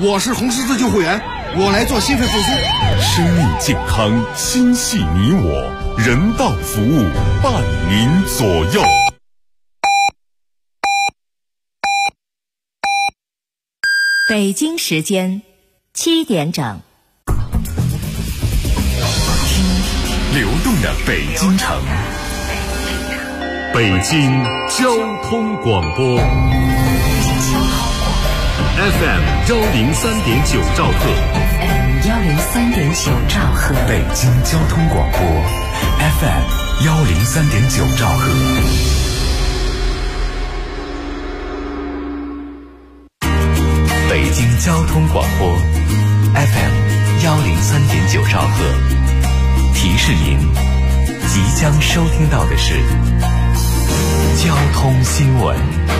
我是红十字救护员，我来做心肺复苏。 生命健康，心系你我，人道服务，伴您左右。 北京时间7点整。 流动的北京城，北京交通广播 FM 103.9兆赫， 103.9兆赫， 北京交通广播 FM 103.9兆赫。北京交通广播 FM 103.9兆赫，提示您即将收听到的是交通新闻。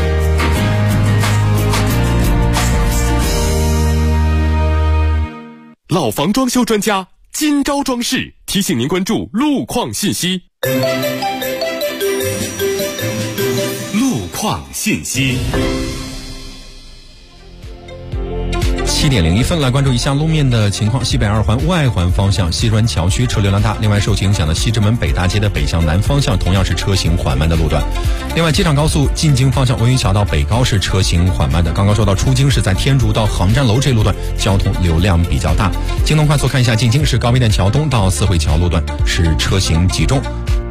老房装修专家金招装饰提醒您关注路况信息。路况信息。 7点01分，来关注一下路面的情况。西北2环外环方向西专桥区车流量大，另外受其影响的西直门北大街的北向南方向同样是车行缓慢的路段。另外机场高速进京方向文榆桥到北高是车行缓慢的。刚刚说到出京是在天竺到航站楼这路段交通流量比较大。京东快速看一下进京是高碑店桥东到四惠桥路段是车行集中。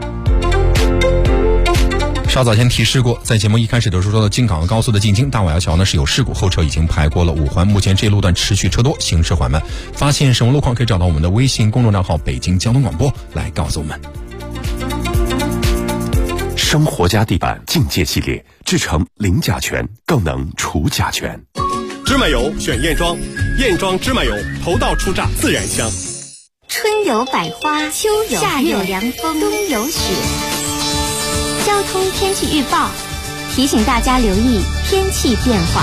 稍早前提示过，在节目一开始的时候说到京港澳高速的进京大瓦窑桥呢是有事故，后车已经排过了5环，目前这路段持续车多，行驶缓慢。发现什么路况可以找到我们的微信公众账号北京交通广播来告诉我们。 生活家地板境界系列制成零甲醛，更能除甲醛。 芝麻油选燕庄，燕庄芝麻油头道出榨自然香。 春有百花，秋有夏有凉风，冬有雪。交通天气预报提醒大家留意天气变化。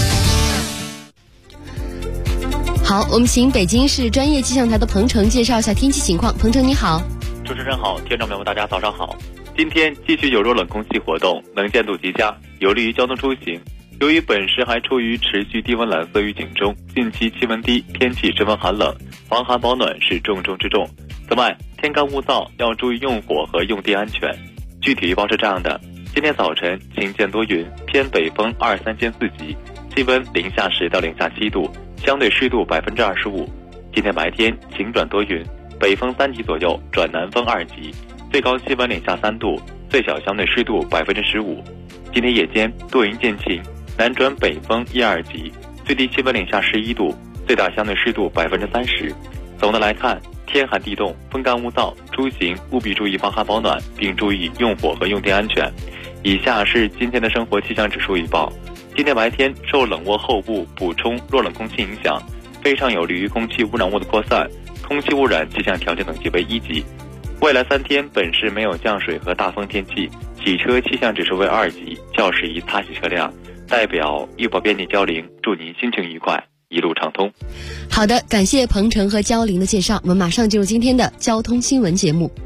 好，我们请北京市专业气象台的彭程介绍一下天气情况。彭程你好。 主持人好，听众朋友们大家早上好。今天继续有弱冷空气活动，能见度极佳，有利于交通出行。由于本市还处于持续低温蓝色预警中，近期气温低，天气十分寒冷，防寒保暖是重中之重。此外，天干物燥，要注意用火和用电安全。具体预报是这样的：今天早晨晴间多云，偏北风2-3间4级，气温零下10到零下7度，相对湿度25%。今天白天晴转多云，北风3级左右转南风2级，最高气温零下3度，最小相对湿度15%。今天夜间多云见晴，南转北风1-2级，最低气温零下11度，最大相对湿度30%。总的来看，天寒地冻，风干物燥，出行务必注意防寒保暖，并注意用火和用电安全。以下是今天的生活气象指数预报。今天白天受冷涡后部补充弱冷空气影响，非常有利于空气污染物的扩散，空气污染气象条件等级为1级。未来3天本市没有降水和大风天气，洗车气象指数为2级，较适宜擦洗车辆。代表易宝便利交零，祝您心情愉快，一路畅通。 好的，感谢彭程和交零的介绍，我们马上进入今天的交通新闻节目。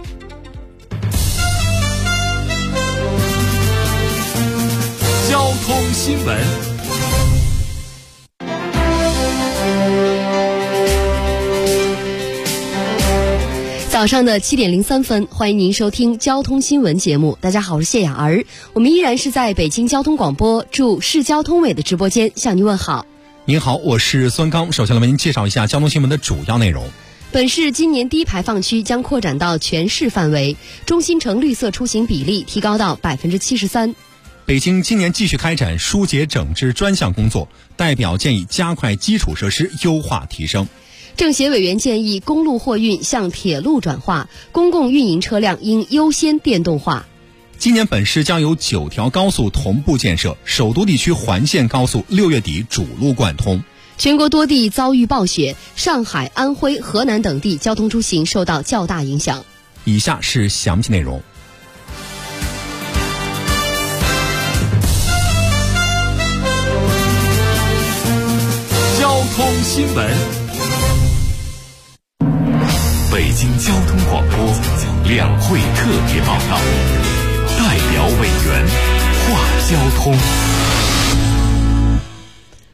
交通新闻。 早上的7点03分，欢迎您收听交通新闻节目。大家好，我是谢雅儿，我们依然是在北京交通广播驻市交通委的直播间向您问好。 您好，我是孙刚。首先来为您介绍一下交通新闻的主要内容。 本市今年低排放区将扩展到全市范围，中心城绿色出行比例提高到73%。 北京今年继续开展疏解整治专项工作，代表建议加快基础设施优化提升。 政协委员建议公路货运向铁路转化，公共运营车辆应优先电动化。 今年本市将有9条高速同步建设，首都地区环线高速6月底主路贯通。 全国多地遭遇暴雪，上海、安徽、河南等地交通出行受到较大影响。 以下是详细内容。 交通新闻。北京交通广播两会特别报道，代表委员话交通。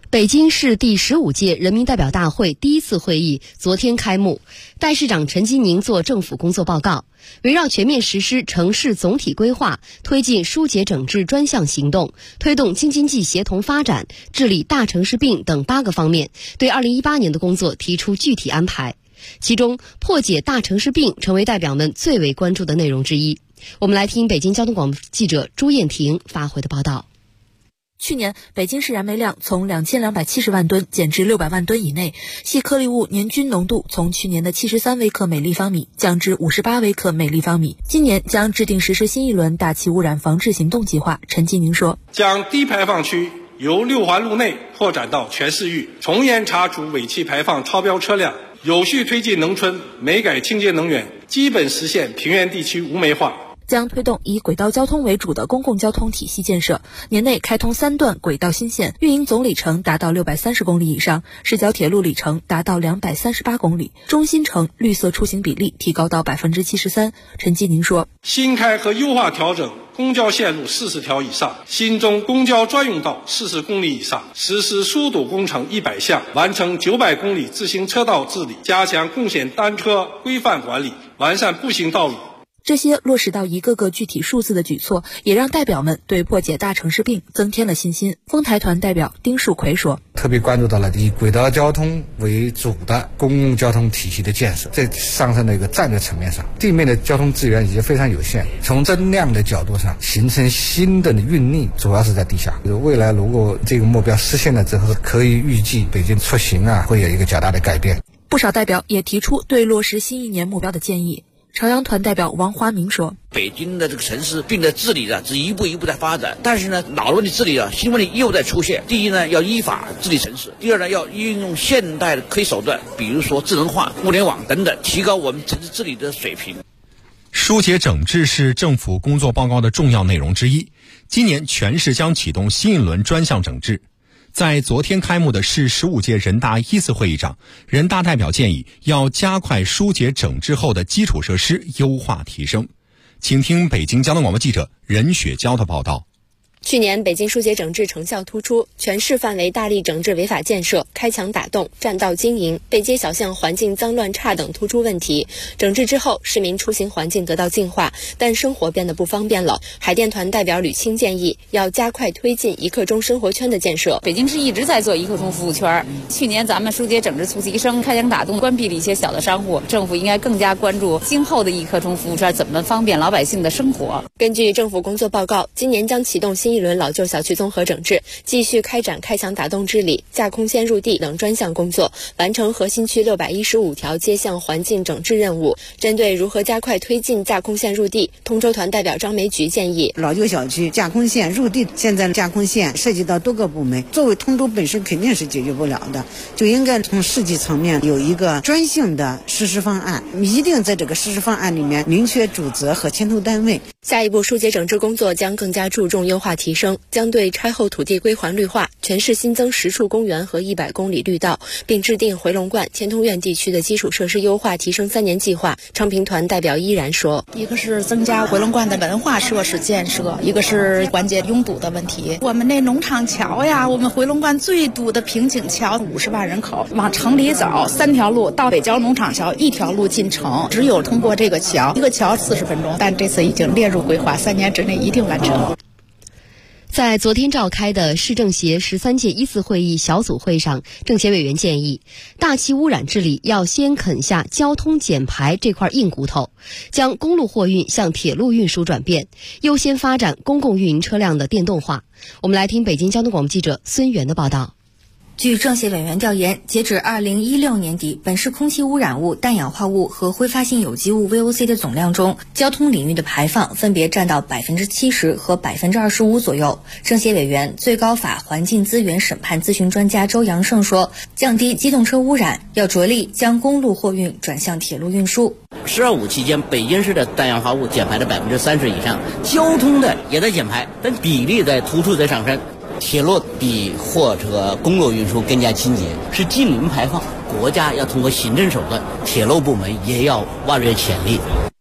北京市第15届人民代表大会第一次会议昨天开幕，代市长陈吉宁作政府工作报告，围绕全面实施城市总体规划，推进疏解整治专项行动，推动京津冀协同发展，治理大城市病等8个方面，对2018年的工作提出具体安排。其中，破解大城市病成为代表们最为关注的内容之一。我们来听北京交通广播记者朱艳婷发回的报道。 去年，北京市燃煤量从2270万吨减至600万吨以内，细颗粒物年均浓度从去年的73微克每立方米降至58微克每立方米。今年将制定实施新一轮大气污染防治行动计划。陈吉宁说， 将低排放区由6环路内扩展到全市域，从严查处尾气排放超标车辆，有序推进农村煤改清洁能源，基本实现平原地区无煤化。 将推动以轨道交通为主的公共交通体系建设，年内开通3段轨道新线，运营总里程达到630公里以上，市郊铁路里程达到238公里，中新城绿色出行比例提高到73%。陈吉宁说， 新开和优化调整公交线路40条以上，新增公交专用道40公里以上，实施疏堵工程100项，完成900公里自行车道治理，加强共享单车规范管理，完善步行道路。 这些落实到一个个具体数字的举措，也让代表们对破解大城市病增添了信心。丰台团代表丁树奎说， 特别关注到了以轨道交通为主的公共交通体系的建设，在上升的一个战略层面上，地面的交通资源已经非常有限，从增量的角度上形成新的运力主要是在地下。未来如果这个目标实现了之后，可以预计北京出行会有一个较大的改变。 不少代表也提出对落实新一年目标的建议。朝阳团代表王华明说， 北京的这个城市病的治理是一步一步在发展，但是呢，老问题治理新问题又在出现。第一呢，要依法治理城市；第二呢，要运用现代的科技手段，比如说智能化、物联网等等，提高我们城市治理的水平。 疏解整治是政府工作报告的重要内容之一。今年全市将启动新一轮专项整治。在昨天开幕的市15届人大1次会议上，人大代表建议要加快疏解整治后的基础设施优化提升。请听北京交通广播记者任雪娇的报道。 去年北京疏解整治成效突出，全市范围大力整治违法建设，开墙打洞、占道经营、背街小巷环境脏乱差等突出问题。整治之后，市民出行环境得到净化，但生活变得不方便了。海淀团代表吕清建议，要加快推进一刻钟生活圈的建设。 北京市一直在做一刻钟服务圈，去年咱们疏解整治促提升，开墙打洞，关闭了一些小的商户，政府应该更加关注今后的一刻钟服务圈怎么方便老百姓的生活。 根据政府工作报告，今年将启动新一轮老旧小区综合整治，继续开展开墙打洞治理、架空线入地等专项工作，完成核心区615条街巷环境整治任务。针对如何加快推进架空线入地，通州团代表张梅菊建议， 老旧小区架空线入地，现在架空线涉及到多个部门，作为通州本身肯定是解决不了的，就应该从市级层面有一个专项的实施方案，一定在这个实施方案里面明确主责和牵头单位。 下一步疏解整治工作将更加注重优化提升，将对拆后土地归还绿化，全市新增10处公园和100公里绿道，并制定回龙观、天通苑地区的基础设施优化提升3年计划。昌平团代表依然说， 一个是增加回龙观的文化设施建设，一个是缓解拥堵的问题。我们那农场桥呀，我们回龙观最堵的瓶颈桥，50万人口往城里走，3条路到北郊农场桥，1条路进城，只有通过这个桥，一个桥40分钟，但这次已经列入规划，3年之内一定完成。 在昨天召开的市政协13届1次会议小组会上，政协委员建议，大气污染治理要先啃下交通减排这块硬骨头，将公路货运向铁路运输转变，优先发展公共运营车辆的电动化。我们来听北京交通广播记者孙源的报道。 据政协委员调研，截止2016年底，本市空气污染物、氮氧化物和挥发性有机物 VOC 的总量中，交通领域的排放分别占到70%和25%左右。政协委员、最高法环境资源审判咨询专家周阳胜说，降低机动车污染，要着力将公路货运转向铁路运输。 “12·5”期间，北京市的氮氧化物减排了30%以上，交通的也在减排，但比例在突出在上升。铁路比货车公路运输更加清洁，是近零排放。国家要通过行政手段，铁路部门也要挖掘潜力。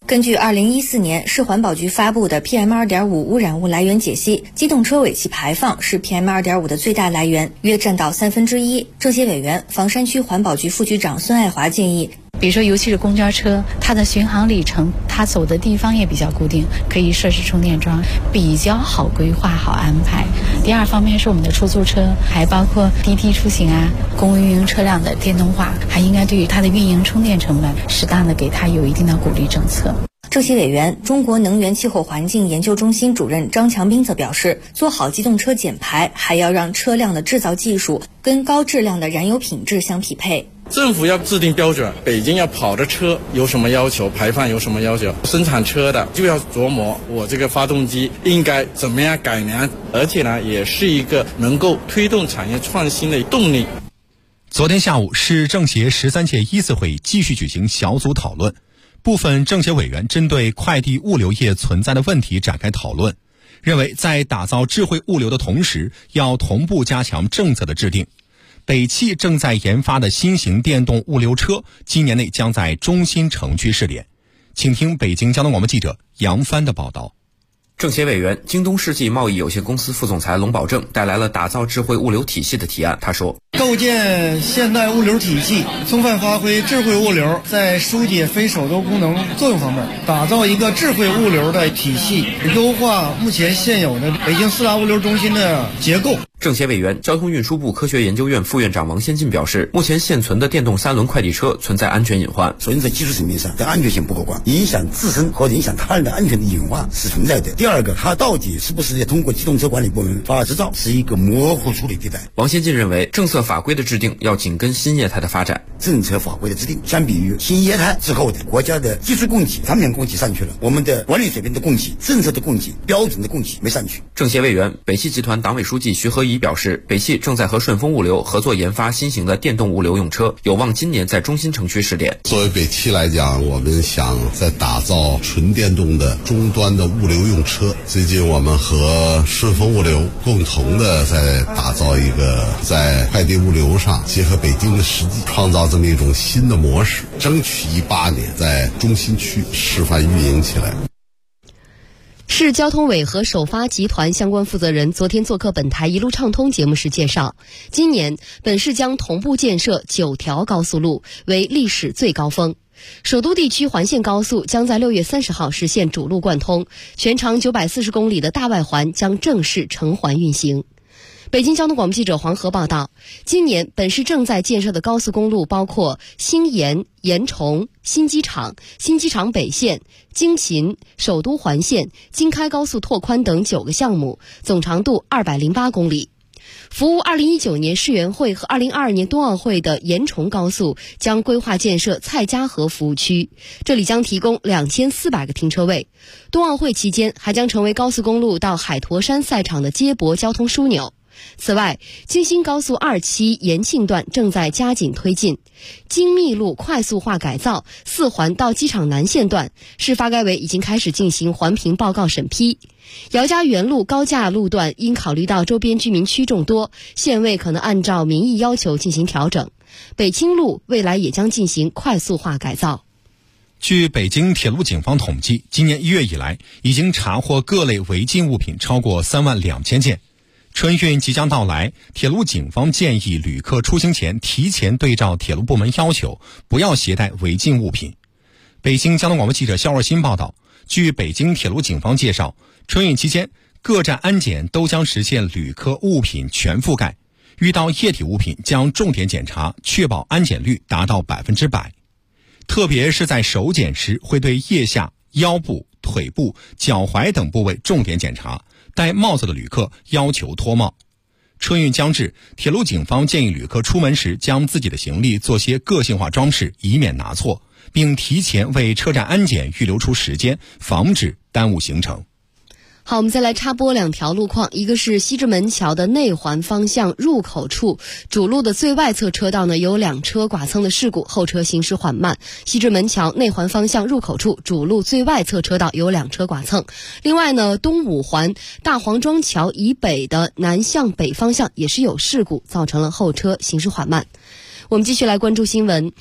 根据2014年市环保局发布的 PM2.5 污染物来源解析，机动车尾气排放是 PM2.5 的最大来源，约占到1/3。政协委员、房山区环保局副局长孙爱华建议， 比如说尤其是公交车，它的巡航里程，它走的地方也比较固定，可以设置充电桩，比较好规划好安排。第二方面是我们的出租车，还包括滴滴出行啊，公共运营车辆的电动化，还应该对于它的运营充电成本适当的给它有一定的鼓励政策。 政协委员、中国能源气候环境研究中心主任张强斌则表示，做好机动车减排，还要让车辆的制造技术跟高质量的燃油品质相匹配。 政府要制定标准，北京要跑的车有什么要求，排放有什么要求，生产车的就要琢磨我这个发动机应该怎么样改良，而且呢，也是一个能够推动产业创新的动力。 昨天下午，市政协13届1次会议继续举行小组讨论，部分政协委员针对快递物流业存在的问题展开讨论，认为在打造智慧物流的同时，要同步加强政策的制定。北汽正在研发的新型电动物流车，今年内将在中心城区试点。请听北京交通广播记者杨帆的报道。 政协委员、京东世纪贸易有限公司副总裁龙保正带来了打造智慧物流体系的提案。他说， 构建现代物流体系，充分发挥智慧物流在疏解非手动功能作用方面，打造一个智慧物流的体系，优化目前现有的北京4大物流中心的结构。 政协委员、交通运输部科学研究院副院长王先进表示，目前现存的电动3轮快递车存在安全隐患。 首先在技术层面上，在安全性不可观，影响自身和影响他人的安全的隐患是存在的。第二个，它到底是不是通过机动车管理部门发执照，是一个模糊处理地带。 王先进认为，政策法规的制定要紧跟新业态的发展。 政策法规的制定，相比于新业态之后的国家的技术供给、产品供给上去了，我们的管理水平的供给、政策的供给、标准的供给没上去。 政协委员、北汽集团党委书记徐和宜表示，北汽正在和顺丰物流合作研发新型的电动物流用车，有望今年在中心城区试点。 作为北汽来讲，我们想在打造纯电动的终端的物流用车。最近我们和顺丰物流共同的在打造一个在快递物流上结合北京的实际，创造这么一种新的模式，争取18年在中心区示范运营起来。 市交通委和首发集团相关负责人昨天做客本台一路畅通节目时介绍，今年本市将同步建设9条高速路，为历史最高峰。首都地区环线高速将在6月30号实现主路贯通，全长940公里的大外环将正式成环运行。北京交通广播记者黄河报道，今年本市正在建设的高速公路包括新延、延崇、新机场、新机场北线、京秦、首都环线、京开高速拓宽等9个项目，总长度208公里。服务2019年世园会和2022年冬奥会的延崇高速将规划建设蔡家河服务区，这里将提供2400个停车位。冬奥会期间还将成为高速公路到海坨山赛场的接驳交通枢纽。此外，京新高速2期延庆段正在加紧推进，京密路快速化改造4环到机场南线段，市发改委已经开始进行环评报告审批。姚家园路高架路段因考虑到周边居民区众多，县委可能按照民意要求进行调整。北清路未来也将进行快速化改造。 据北京铁路警方统计，今年1月以来，已经查获各类违禁物品超过32000件。春运即将到来，铁路警方建议旅客出行前提前对照铁路部门要求，不要携带违禁物品。北京交通广播记者肖若新报道，据北京铁路警方介绍，春运期间各站安检都将实现旅客物品全覆盖，遇到液体物品将重点检查，确保安检率达到100%。特别是在手检时，会对腋下、腰部、腿部、脚踝等部位重点检查，戴帽子的旅客要求脱帽。春运将至，铁路警方建议旅客出门时将自己的行李做些个性化装饰，以免拿错，并提前为车站安检预留出时间，防止耽误行程。 好，我们再来插播2条路况，一个是西直门桥的内环方向入口处，主路的最外侧车道呢有2车剐蹭的事故，后车行驶缓慢。西直门桥内环方向入口处，主路最外侧车道有2车剐蹭。另外呢，东五环大黄庄桥以北的南向北方向也是有事故，造成了后车行驶缓慢。我们继续来关注新闻。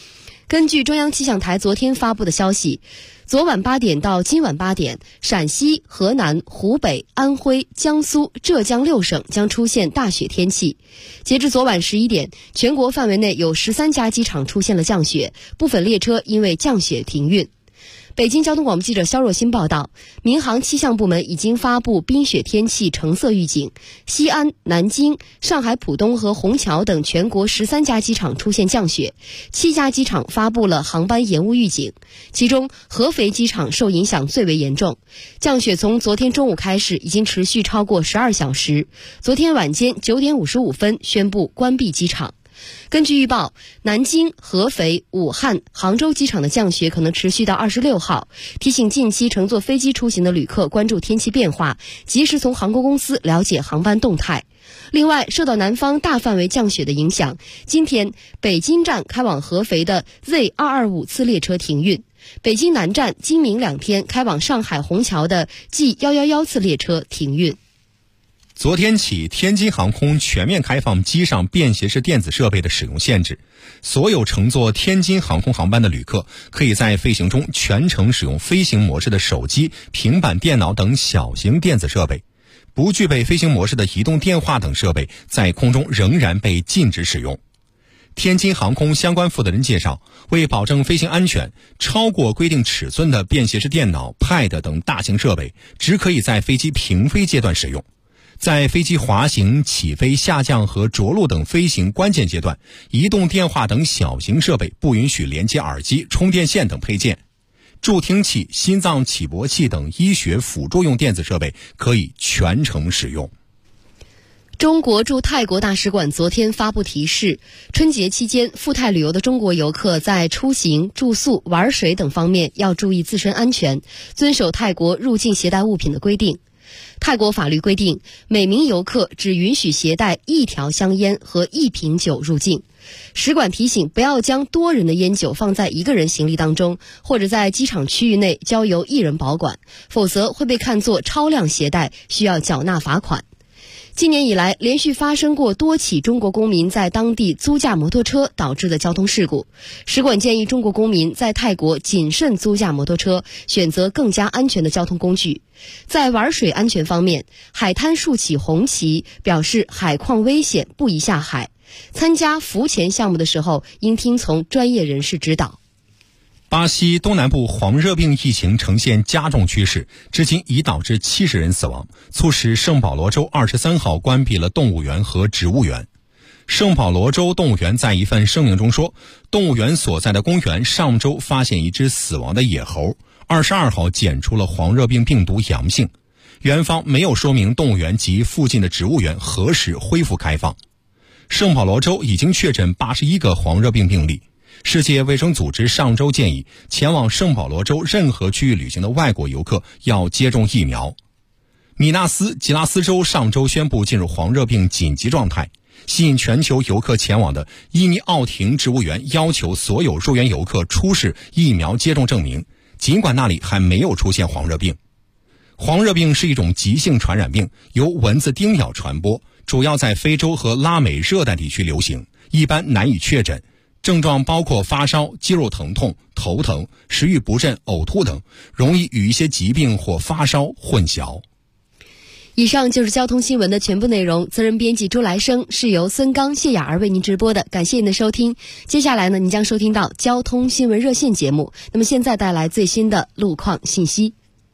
根据中央气象台昨天发布的消息，昨晚8点到今晚8点，陕西、河南、湖北、安徽、江苏、浙江6省将出现大雪天气。截至昨晚11点，全国范围内有13家机场出现了降雪，部分列车因为降雪停运。北京交通广播记者肖若欣报道，民航气象部门已经发布冰雪天气橙色预警，西安、南京、上海浦东和虹桥等全国13家机场出现降雪，7家机场发布了航班延误预警，其中合肥机场受影响最为严重。降雪从昨天中午开始，已经持续超过12小时，昨天晚间9点55分宣布关闭机场。根据预报，南京、合肥、武汉、杭州机场的降雪可能持续到26号，提醒近期乘坐飞机出行的旅客关注天气变化，及时从航空公司了解航班动态。另外，受到南方大范围降雪的影响，今天北京站开往合肥的 Z225 次列车停运，北京南站今明2天开往上海虹桥的 G111 次列车停运。 昨天起，天津航空全面开放机上便携式电子设备的使用限制。所有乘坐天津航空航班的旅客，可以在飞行中全程使用飞行模式的手机、平板电脑等小型电子设备。不具备飞行模式的移动电话等设备，在空中仍然被禁止使用。天津航空相关负责人介绍，为保证飞行安全，超过规定尺寸的便携式电脑、Pad 等大型设备，只可以在飞机平飞阶段使用。在飞机滑行、起飞、下降和着陆等飞行关键阶段，移动电话等小型设备不允许连接耳机、充电线等配件。助听器、心脏起搏器等医学辅助用电子设备可以全程使用。 中国驻泰国大使馆昨天发布提示，春节期间赴泰旅游的中国游客在出行、住宿、玩水等方面要注意自身安全，遵守泰国入境携带物品的规定。泰国法律规定，每名游客只允许携带1条香烟和1瓶酒入境。使馆提醒，不要将多人的烟酒放在一个人行李当中，或者在机场区域内交由一人保管，否则会被看作超量携带，需要缴纳罚款。今年以来，连续发生过多起中国公民在当地租驾摩托车导致的交通事故。使馆建议中国公民在泰国谨慎租驾摩托车，选择更加安全的交通工具。在玩水安全方面，海滩竖起红旗，表示海况危险，不宜下海。参加浮潜项目的时候，应听从专业人士指导。 巴西东南部黄热病疫情呈现加重趋势，至今已导致70人死亡，促使圣保罗州23号关闭了动物园和植物园。圣保罗州动物园在一份声明中说，动物园所在的公园上周发现一只死亡的野猴，22号检出了黄热病病毒阳性。园方没有说明动物园及附近的植物园何时恢复开放。圣保罗州已经确诊81个黄热病病例。世界卫生组织上周建议，前往圣保罗州任何区域旅行的外国游客要接种疫苗。米纳斯吉拉斯州上周宣布进入黄热病紧急状态，吸引全球游客前往的伊尼奥廷植物园要求所有入园游客出示疫苗接种证明，尽管那里还没有出现黄热病。黄热病是一种急性传染病，由蚊子叮咬传播，主要在非洲和拉美热带地区流行，一般难以确诊。症状包括发烧、肌肉疼痛、头疼、食欲不振、呕吐等，容易与一些疾病或发烧混淆。 以上就是交通新闻的全部内容，责任编辑朱来生，是由孙刚、谢雅儿为您直播的，感谢您的收听。接下来呢，您将收听到交通新闻热线节目。那么现在带来最新的路况信息。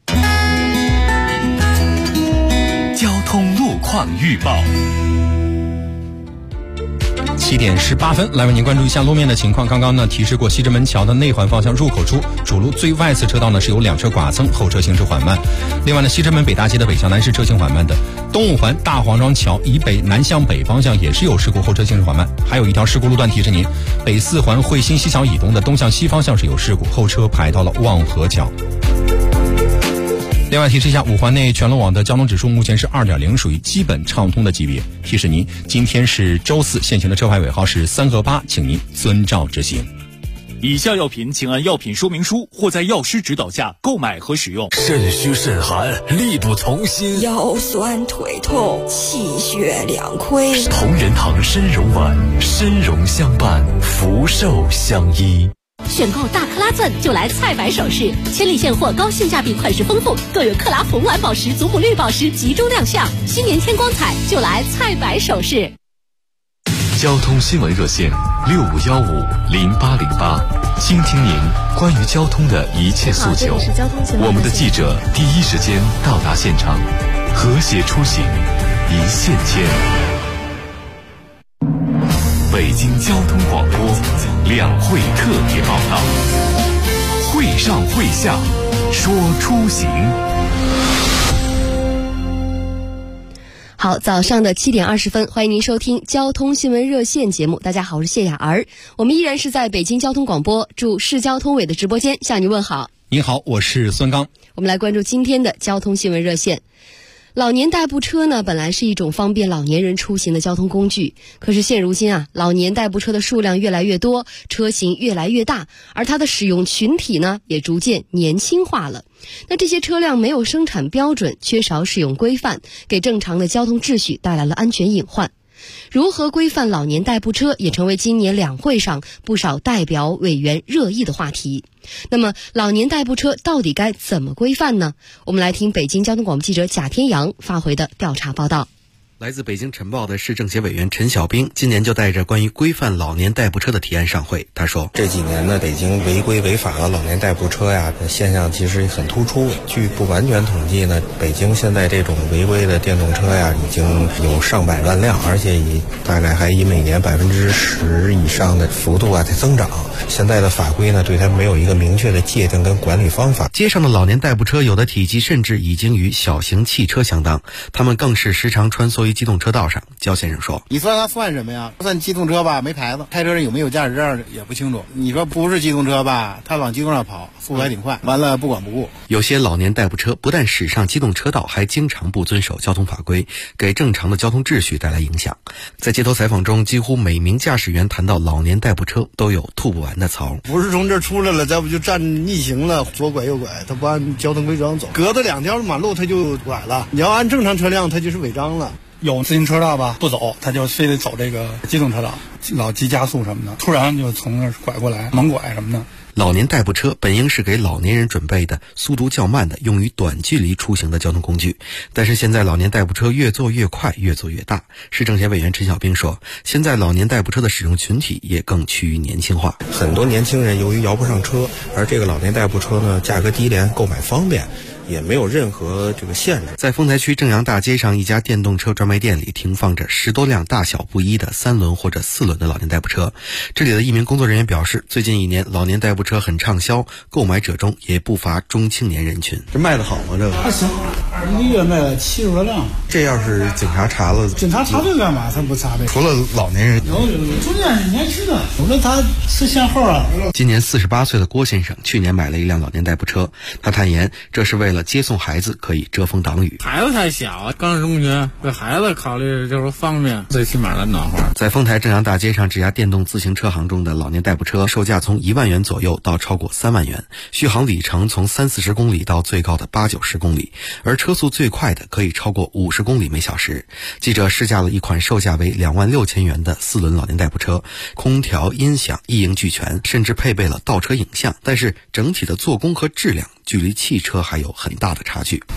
交通路况预报。 7点18分，来为您关注一下路面的情况。刚刚呢提示过，西直门桥的内环方向入口处主路最外侧车道呢是有2车剐蹭，后车行驶缓慢。另外呢，西直门北大街的北向南是车行缓慢的。东五环大黄庄桥以北南向北方向也是有事故，后车行驶缓慢。还有一条事故路段提示您，北四环汇新西桥以东的东向西方向是有事故，后车排到了望河桥。另外提示一下，五环内全路网的交通指数目前是 2.0， 属于基本畅通的级别。提示您，今天是周四，现行的车牌尾号是3和8，请您遵照执行。 以下药品请按药品说明书或在药师指导下购买和使用。 肾虚肾寒，力不从心， 腰酸腿痛，气血两亏。 同仁堂参茸丸，参茸相伴，福寿相依。 选购大克拉钻就来菜百首饰，千里现货，高性价比，款式丰富，更有克拉红蓝宝石、祖母绿宝石集中亮相。新年添光彩，就来菜百首饰。 交通新闻热线65150808，倾听您关于交通的一切诉求。我们的记者第一时间到达现场，和谐出行，一线牵。北京交通广播两会特别报道，会上会下说出行。 好，早上的7点20分，欢迎您收听交通新闻热线节目。大家好，我是谢雅儿，我们依然是在北京交通广播驻市交通委的直播间向您问好。 您好，我是孙刚。 我们来关注今天的交通新闻热线。老年代步车呢，本来是一种方便老年人出行的交通工具，可是现如今啊，老年代步车的数量越来越多，车型越来越大，而它的使用群体呢，也逐渐年轻化了。那这些车辆没有生产标准，缺少使用规范，给正常的交通秩序带来了安全隐患。如何规范老年代步车，也成为今年两会上不少代表委员热议的话题。那么老年代步车到底该怎么规范呢？我们来听北京交通广播记者贾天阳发回的调查报道。 来自北京晨报的市政协委员陈小兵今年就带着关于规范老年代步车的提案上会。他说， 这几年呢，北京违规违法的老年代步车呀现象其实很突出。据不完全统计呢，北京现在这种违规的电动车呀已经有上百万辆，而且大概还以每年10%以上的幅度在增长。现在的法规呢，对它没有一个明确的界定跟管理方法。 街上的老年代步车有的体积甚至已经与小型汽车相当，他们更是时常穿梭于机动车道上。焦先生说， 你说它算什么呀？算机动车吧，没牌子，开车人有没有驾驶证也不清楚。你说不是机动车吧，它往机动上跑，速度还挺快，完了不管不顾。 有些老年代步车不但驶上机动车道，还经常不遵守交通法规，给正常的交通秩序带来影响。在街头采访中，几乎每名驾驶员谈到老年代步车都有吐不完的槽。 不是从这儿出来了，再不就占逆行了，左拐右拐，他不按交通规则走，隔着2条马路他就拐了。你要按正常车辆，他就是违章了。 有自行车道吧，不走，他就非得走这个机动车道，老急加速什么的，突然就从那儿拐过来，猛拐什么的。 老年代步车本应是给老年人准备的速度较慢的用于短距离出行的交通工具，但是现在老年代步车越做越快，越做越大。市政协委员陈小兵说，现在老年代步车的使用群体也更趋于年轻化。 很多年轻人由于摇不上车，而这个老年代步车呢，价格低廉，购买方便，也没有任何这个限制。 在丰台区正阳大街上一家电动车专卖店里停放着10多辆大小不一的3轮或者4轮的老年代步车。这里的一名工作人员表示，最近1年老年代步车很畅销，购买者中也不乏中青年人群。 这卖得好吗？这个还行，1个月卖了70多辆。 这要是警察查了， 警察查这干嘛？他不查呗。 除了老年人， 有中间是年轻的，我说他是限号啊。 今年48岁的郭先生去年买了一辆老年代步车，他坦言这是为了接送孩子可以遮风挡雨。 孩子太小，刚上中学，为孩子考虑就是方便，最起码的暖和。 在丰台正阳大街上这家电动自行车行中的老年代步车，售价从1万元左右到超过3万元，续航里程从30-40公里到最高的80-90公里，而车速最快的可以超过50公里每小时。记者试驾了一款售价为2万6千元的4轮老年代步车，空调、音响一应俱全，甚至配备了倒车影像，但是整体的做工和质量距离汽车还有很大的差距。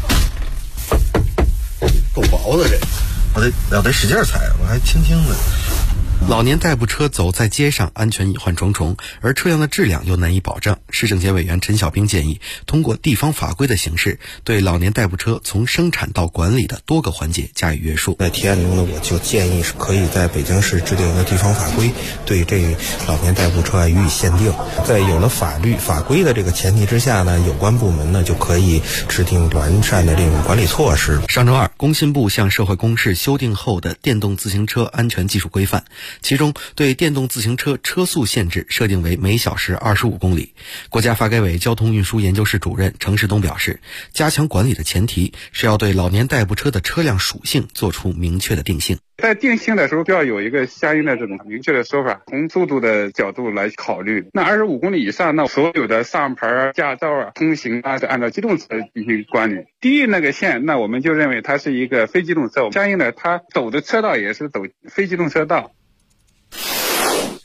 够薄的这，我得使劲踩，我还轻轻的。 老年代步车走在街上，安全隐患重重，而车辆的质量又难以保证。市政协委员陈小兵建议，通过地方法规的形式，对老年代步车从生产到管理的多个环节加以约束。 在提案中呢，我就建议是可以在北京市制定一个地方法规，对这老年代步车予以限定。在有了法律法规的这个前提之下呢，有关部门呢就可以制定完善的这种管理措施。 上周二，工信部向社会公示修订后的电动自行车安全技术规范，其中对电动自行车车速限制设定为每小时25公里。国家发改委交通运输研究室主任程世东表示，加强管理的前提是要对老年代步车的车辆属性做出明确的定性。 在定性的时候就要有一个相应的这种明确的说法，从速度的角度来考虑。那25公里以上，那所有的上牌啊、驾照啊、通行啊，是按照机动车进行管理。低于那个线，那我们就认为它是一个非机动车，相应的它走的车道也是走非机动车道。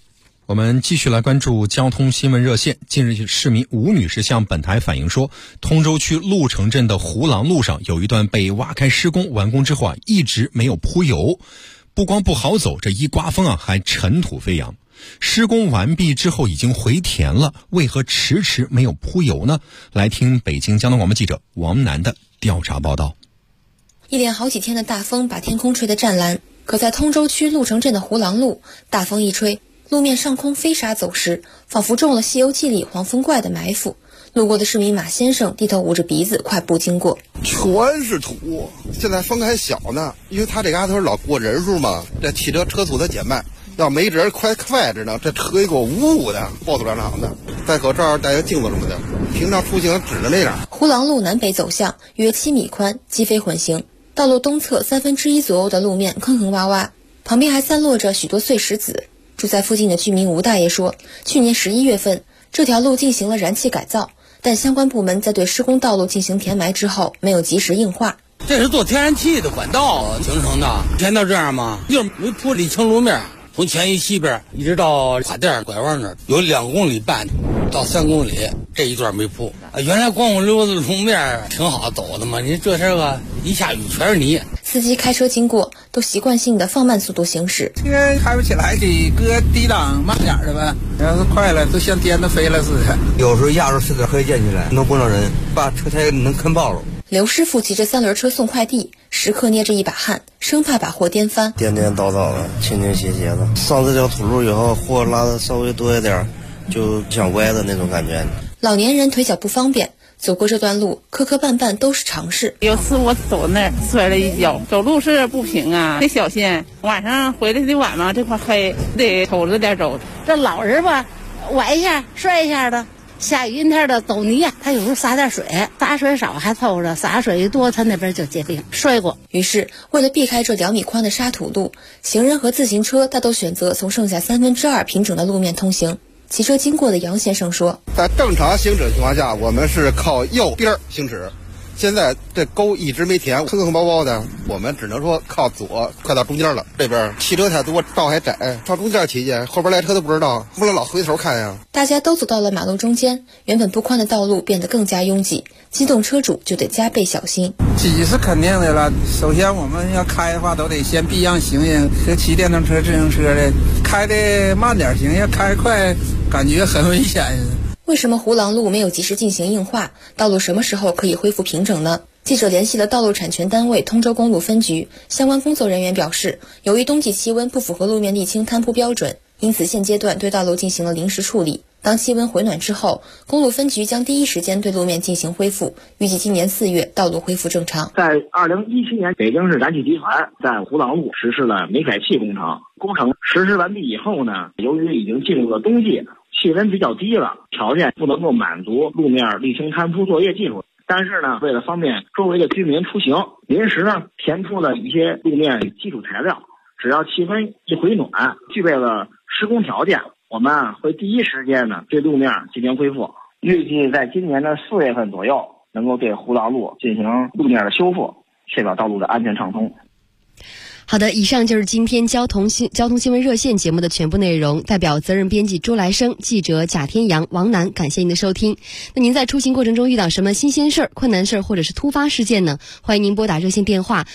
我们继续来关注交通新闻热线。近日，市民吴女士向本台反映说，通州区鹿城镇的胡郎路上有一段被挖开施工，完工之后一直没有铺油，不光不好走，这一刮风还尘土飞扬。施工完毕之后已经回填了，为何迟迟没有铺油呢？来听北京交通广播记者王楠的调查报道。 一连好几天的大风把天空吹得湛蓝，可在通州区鹿城镇的胡郎路，大风一吹，路面上空飞沙走石，仿佛中了《西游记》里黄风怪的埋伏。路过的市民马先生低头捂着鼻子快步经过， 全是土。现在风还小呢，因为他这嘎达老过人数嘛，这汽车车速它减慢，要没人快着呢，这车一给我呜的暴走两场的。再口罩戴个镜子什么的，平常出行指着那样。 胡郎路南北走向约7米宽，机飞混行，道路东侧1/3左右的路面坑坑洼洼，旁边还散落着许多碎石子。住在附近的居民吴大爷说，去年11月份这条路进行了燃气改造，但相关部门在对施工道路进行填埋之后没有及时硬化。 这是做天然气的管道形成的，以前都这样吗？就是没铺理清路面，从黔渝西边一直到花店拐弯那儿有2公里半到3公里，这一段没铺。原来光溜溜的路面挺好走的嘛，你这事个一下雨全是泥。 司机开车经过都习惯性的放慢速度行驶， 车开不起来得搁低档慢点的呗，要是快了都像颠的飞了似的。 有时候压着石子可以溅起来，能崩着人，把车胎能坑爆了。 刘师傅骑着3轮车送快递，时刻捏着一把汗，生怕把货颠翻。 颠颠倒倒的，倾倾斜斜的，上这条土路以后，货拉的稍微多一点，就想歪的那种感觉。 老年人腿脚不方便，走过这段路磕磕绊绊都是常事。 有次我走那儿摔了一跤，走路是不平啊，得小心。晚上回来的晚嘛，这块黑，得瞅着点走。 这老人吧，崴一下摔一下的，下雨阴天的走泥，他有时候洒点水，洒水少还凑合，洒水一多他那边就结冰，摔过。 于是为了避开这2米宽的沙土路，行人和自行车大都选择从剩下2/3平整的路面通行。骑车经过的杨先生说， 在正常行驶情况下，我们是靠右边行驶，现在这沟一直没填，坑坑包包的，我们只能说靠左，快到中间了。这边汽车太多，道还窄，上中间骑去，后边来车都不知道，不能老回头看呀。 大家都走到了马路中间，原本不宽的道路变得更加拥挤，机动车主就得加倍小心。 挤是肯定的了，首先我们要开的话，都得先避让行人和骑电动车、自行车的，开的慢点行，要开快感觉很危险。 为什么胡郎路没有及时进行硬化？道路什么时候可以恢复平整呢？记者联系了道路产权单位通州公路分局，相关工作人员表示，由于冬季气温不符合路面沥青摊铺标准，因此现阶段对道路进行了临时处理。当气温回暖之后，公路分局将第一时间对路面进行恢复，预计今年4月道路恢复正常。 在2017年，北京市燃气集团在胡郎路实施了煤改气工程，工程实施完毕以后呢，由于已经进入了冬季，气温比较低了，条件不能够满足路面沥青摊铺作业技术。但是呢，为了方便周围的居民出行，临时呢填出了一些路面基础材料，只要气温一回暖，具备了施工条件，我们会第一时间呢对路面进行恢复，预计在今年的4月份左右，能够对胡郎路进行路面的修复，确保道路的安全畅通。 好的，以上就是今天交通新闻热线节目的全部内容。代表责任编辑朱来生、记者贾天阳、王楠，感谢您的收听。那您在出行过程中遇到什么新鲜事儿、困难事儿或者是突发事件呢？欢迎您拨打热线电话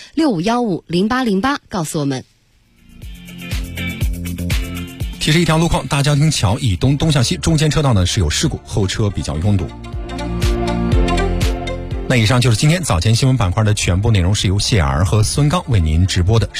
65150808告诉我们。 提示一条路况，大郊亭桥以东东向西中间车道呢是有事故，后车比较拥堵。那以上就是今天早间新闻板块的全部内容，是由谢尔和孙刚为您直播的。